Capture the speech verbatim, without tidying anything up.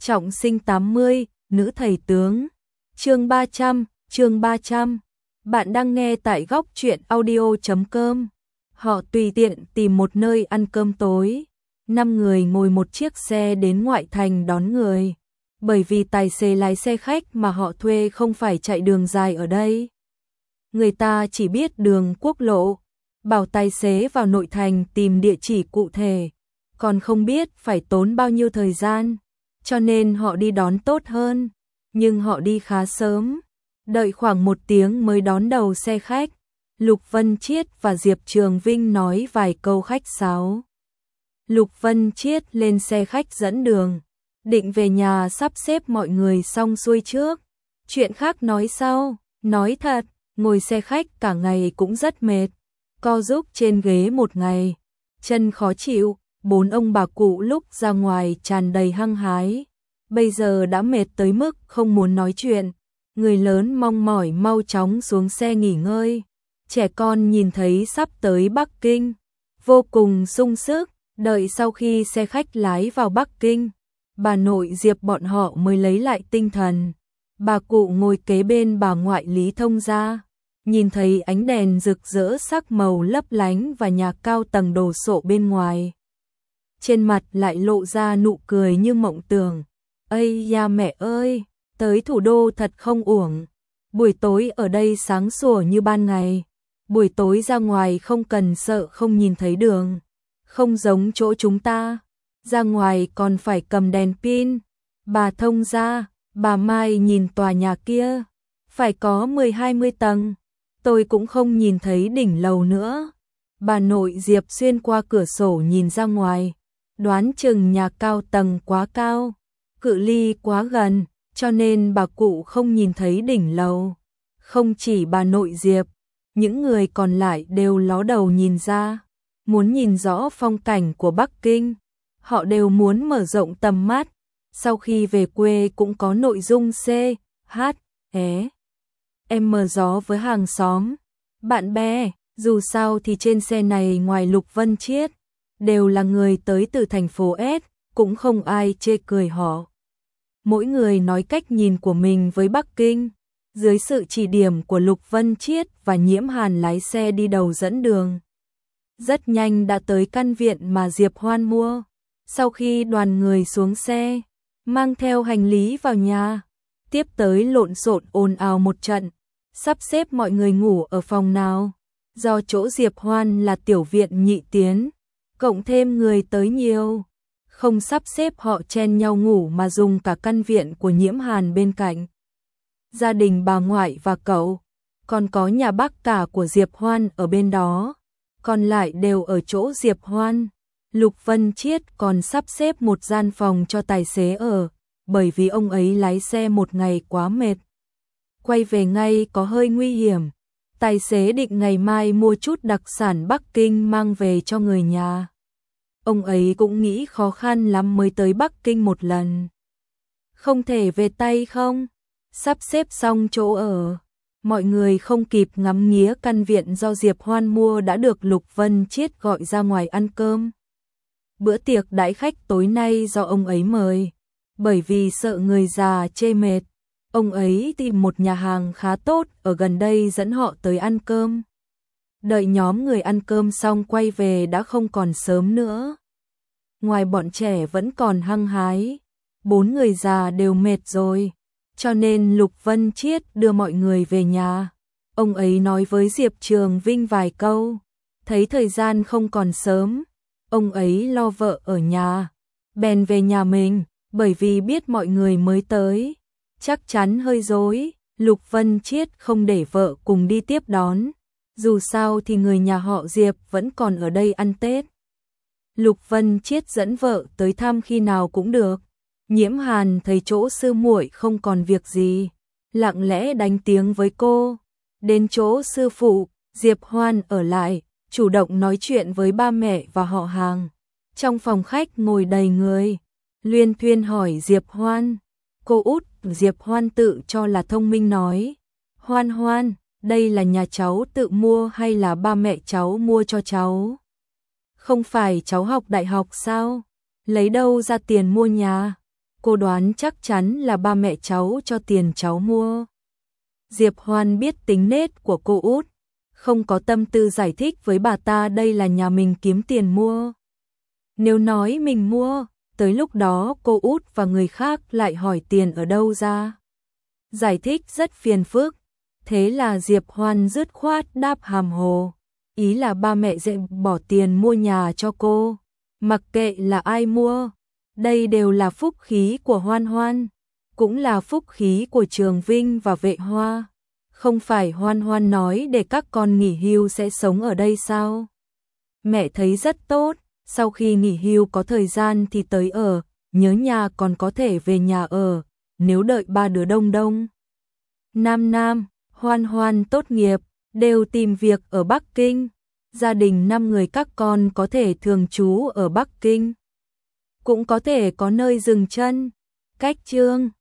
Trọng sinh tám mươi, nữ thầy tướng. Chương ba trăm, chương ba trăm. Bạn đang nghe tại góc truyện audio chấm com. Họ tùy tiện tìm một nơi ăn cơm tối. Năm người ngồi một chiếc xe đến ngoại thành đón người. Bởi vì tài xế lái xe khách mà họ thuê không phải chạy đường dài ở đây. Người ta chỉ biết đường quốc lộ. Bảo tài xế vào nội thành tìm địa chỉ cụ thể. Còn không biết phải tốn bao nhiêu thời gian. Cho nên họ đi đón tốt hơn. Nhưng họ đi khá sớm. Đợi khoảng một tiếng mới đón đầu xe khách. Lục Vân Chiết và Diệp Trường Vinh nói vài câu khách sáo. Lục Vân Chiết lên xe khách dẫn đường. Định về nhà sắp xếp mọi người xong xuôi trước. Chuyện khác nói sau. Nói thật, ngồi xe khách cả ngày cũng rất mệt. Co rúm trên ghế một ngày. Chân khó chịu. Bốn ông bà cụ lúc ra ngoài tràn đầy hăng hái. Bây giờ đã mệt tới mức không muốn nói chuyện. Người lớn mong mỏi mau chóng xuống xe nghỉ ngơi. Trẻ con nhìn thấy sắp tới Bắc Kinh. Vô cùng sung sức. Đợi sau khi xe khách lái vào Bắc Kinh. Bà nội Diệp bọn họ mới lấy lại tinh thần. Bà cụ ngồi kế bên bà ngoại Lý Thông Gia. Nhìn thấy ánh đèn rực rỡ sắc màu lấp lánh và nhà cao tầng đồ sộ bên ngoài. Trên mặt lại lộ ra nụ cười như mộng tưởng. Ây da mẹ ơi, tới thủ đô thật không uổng. Buổi tối ở đây sáng sủa như ban ngày. Buổi tối ra ngoài không cần sợ không nhìn thấy đường. Không giống chỗ chúng ta. Ra ngoài còn phải cầm đèn pin. Bà Thông Gia, bà Mai nhìn tòa nhà kia. Phải có mười hai mươi tầng. Tôi cũng không nhìn thấy đỉnh lầu nữa. Bà nội Diệp xuyên qua cửa sổ nhìn ra ngoài. Đoán chừng nhà cao tầng quá cao. Cự ly quá gần, cho nên bà cụ không nhìn thấy đỉnh lầu. Không chỉ bà nội Diệp, những người còn lại đều ló đầu nhìn ra. Muốn nhìn rõ phong cảnh của Bắc Kinh. Họ đều muốn mở rộng tầm mắt. Sau khi về quê cũng có nội dung C, H, E. Em mở gió với hàng xóm, bạn bè. Dù sao thì trên xe này ngoài Lục Vân Chiết, đều là người tới từ thành phố S, cũng không ai chê cười họ. Mỗi người nói cách nhìn của mình với Bắc Kinh. Dưới sự chỉ điểm của Lục Vân Chiết và Nhiễm Hàn lái xe đi đầu dẫn đường. Rất nhanh đã tới căn viện mà Diệp Hoan mua. Sau khi đoàn người xuống xe, mang theo hành lý vào nhà, tiếp tới lộn xộn ồn ào một trận, sắp xếp mọi người ngủ ở phòng nào. Do chỗ Diệp Hoan là tiểu viện nhị tiến, cộng thêm người tới nhiều, không sắp xếp họ chen nhau ngủ mà dùng cả căn viện của Nhiễm Hàn bên cạnh. Gia đình bà ngoại và cậu, còn có nhà bác cả của Diệp Hoan ở bên đó, còn lại đều ở chỗ Diệp Hoan. Lục Vân Chiết còn sắp xếp một gian phòng cho tài xế ở, bởi vì ông ấy lái xe một ngày quá mệt. Quay về ngay có hơi nguy hiểm. Tài xế định ngày mai mua chút đặc sản Bắc Kinh mang về cho người nhà. Ông ấy cũng nghĩ khó khăn lắm mới tới Bắc Kinh một lần. Không thể về tay không? Sắp xếp xong chỗ ở. Mọi người không kịp ngắm nghía căn viện do Diệp Hoan mua đã được Lục Vân Chiết gọi ra ngoài ăn cơm. Bữa tiệc đãi khách tối nay do ông ấy mời. Bởi vì sợ người già chê mệt, ông ấy tìm một nhà hàng khá tốt ở gần đây dẫn họ tới ăn cơm. Đợi nhóm người ăn cơm xong quay về đã không còn sớm nữa. Ngoài bọn trẻ vẫn còn hăng hái, bốn người già đều mệt rồi, cho nên Lục Vân Chiết đưa mọi người về nhà. Ông ấy nói với Diệp Trường Vinh vài câu, thấy thời gian không còn sớm, ông ấy lo vợ ở nhà, bèn về nhà mình, bởi vì biết mọi người mới tới. Chắc chắn hơi rối, Lục Vân Chiết không để vợ cùng đi tiếp đón. Dù sao thì người nhà họ Diệp vẫn còn ở đây ăn Tết. Lục Vân Chiết dẫn vợ tới thăm khi nào cũng được. Nhiễm Hàn thấy chỗ sư muội không còn việc gì, lặng lẽ đánh tiếng với cô. Đến chỗ sư phụ, Diệp Hoan ở lại, chủ động nói chuyện với ba mẹ và họ hàng. Trong phòng khách ngồi đầy người, luyên thuyên hỏi Diệp Hoan. Cô út Diệp Hoan tự cho là thông minh nói, Hoan Hoan, đây là nhà cháu tự mua hay là ba mẹ cháu mua cho cháu? Không phải cháu học đại học sao? Lấy đâu ra tiền mua nhà? cô đoán chắc chắn là ba mẹ cháu cho tiền cháu mua. Diệp Hoan biết tính nết của cô út, không có tâm tư giải thích với bà ta đây là nhà mình kiếm tiền mua. Nếu nói mình mua, tới lúc đó cô út và người khác lại hỏi tiền ở đâu ra. Giải thích rất phiền phức, thế là Diệp Hoan dứt khoát đáp hàm hồ, ý là ba mẹ sẽ bỏ tiền mua nhà cho cô, mặc kệ là ai mua, đây đều là phúc khí của Hoan Hoan, cũng là phúc khí của Trường Vinh và Vệ Hoa. Không phải Hoan Hoan nói để các con nghỉ hưu sẽ sống ở đây sao? Mẹ thấy rất tốt, sau khi nghỉ hưu có thời gian thì tới ở, nhớ nhà còn có thể về nhà ở, nếu đợi ba đứa đông đông. Nam Nam, Hoan Hoan tốt nghiệp, đều tìm việc ở Bắc Kinh, gia đình năm người các con có thể thường trú ở Bắc Kinh, cũng có thể có nơi dừng chân. Cách chương